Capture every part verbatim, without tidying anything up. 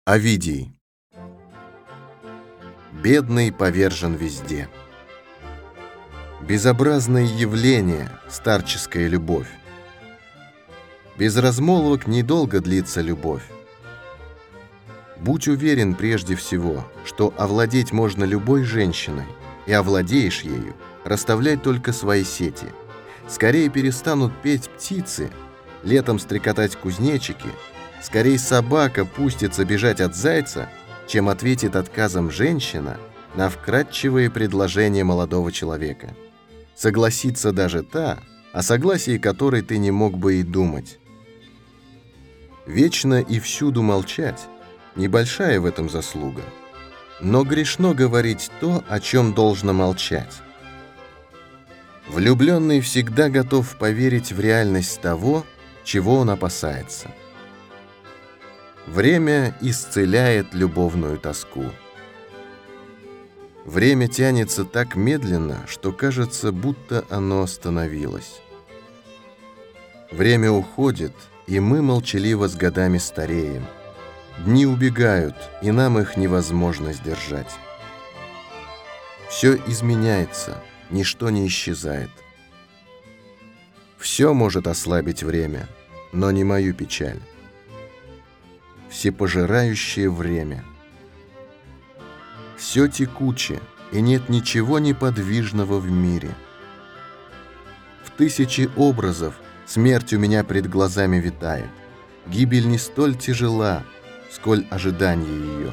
Овидий. Бедный повержен везде. Безобразное явление, старческая любовь. Без размолвок недолго длится любовь. Будь уверен прежде всего, что овладеть можно любой женщиной, и овладеешь ею, расставлять только свои сети. Скорее перестанут петь птицы, летом стрекотать кузнечики, скорее собака пустится бежать от зайца, чем ответит отказом женщина на вкрадчивые предложения молодого человека. Согласится даже та, о согласии которой ты не мог бы и думать. Вечно и всюду молчать – небольшая в этом заслуга, но грешно говорить то, о чем должно молчать. Влюбленный всегда готов поверить в реальность того, чего он опасается. Время исцеляет любовную тоску. Время тянется так медленно, что кажется, будто оно остановилось. Время уходит, и мы молчаливо с годами стареем. Дни убегают, и нам их невозможно сдержать. Все изменяется, ничто не исчезает. Все может ослабить время, но не мою печаль. Всепожирающее время. Все текуче, и нет ничего неподвижного в мире. В тысячи образов смерть у меня пред глазами витает. Гибель не столь тяжела, сколь ожидание ее.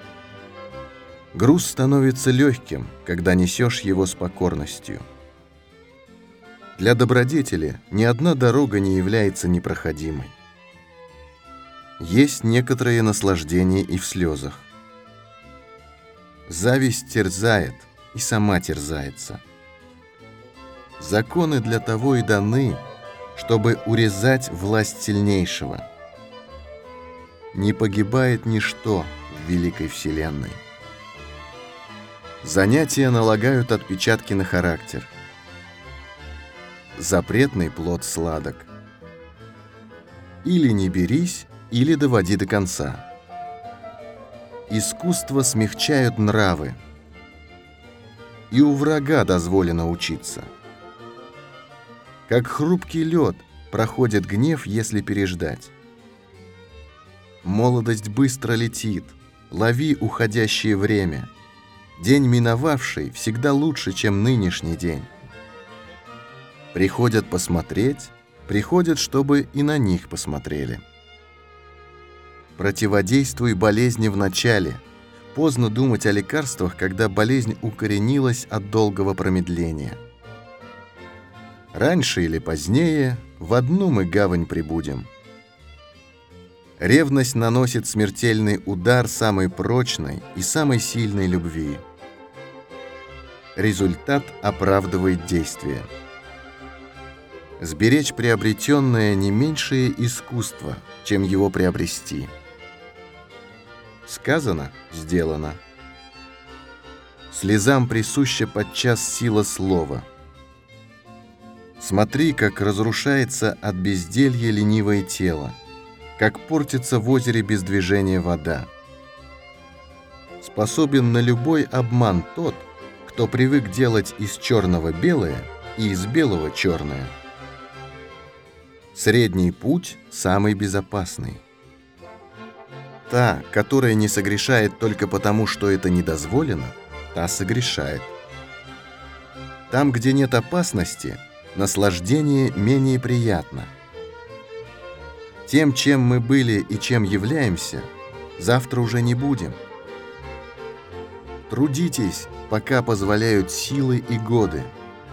Груз становится легким, когда несешь его с покорностью. Для добродетели ни одна дорога не является непроходимой. Есть некоторое наслаждение и в слезах. Зависть терзает и сама терзается. Законы для того и даны, чтобы урезать власть сильнейшего. Не погибает ничто в великой вселенной. Занятия налагают отпечатки на характер. Запретный плод сладок. Или не берись, или доводи до конца. Искусство смягчают нравы. И у врага дозволено учиться. Как хрупкий лед проходит гнев, если переждать. Молодость быстро летит, лови уходящее время. День миновавший всегда лучше, чем нынешний день. Приходят посмотреть, приходят, чтобы и на них посмотрели. Противодействуй болезни в начале. Поздно думать о лекарствах, когда болезнь укоренилась от долгого промедления. Раньше или позднее в одну мы гавань прибудем. Ревность наносит смертельный удар самой прочной и самой сильной любви. Результат оправдывает действие. Сберечь приобретенное не меньшее искусство, чем его приобрести. Сказано – сделано. Слезам присуща подчас сила слова. Смотри, как разрушается от безделья ленивое тело, как портится в озере без движения вода. Способен на любой обман тот, кто привык делать из черного белое и из белого черное. Средний путь самый безопасный. Та, которая не согрешает только потому, что это недозволено, та согрешает. Там, где нет опасности, наслаждение менее приятно. Тем, чем мы были и чем являемся, завтра уже не будем. Трудитесь, пока позволяют силы и годы.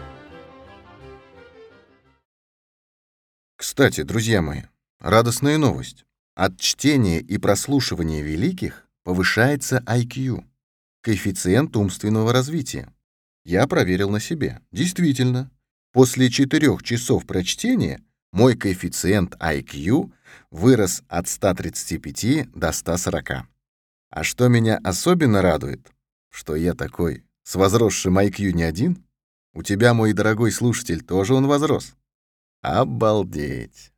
Кстати, друзья мои, радостная новость. От чтения и прослушивания великих повышается ай кью, коэффициент умственного развития. Я проверил на себе. Действительно, после четырех часов прочтения мой коэффициент ай кью вырос от ста тридцати пяти до ста сорока. А что меня особенно радует, что я такой с возросшим ай кью не один, у тебя, мой дорогой слушатель, тоже он возрос. Обалдеть!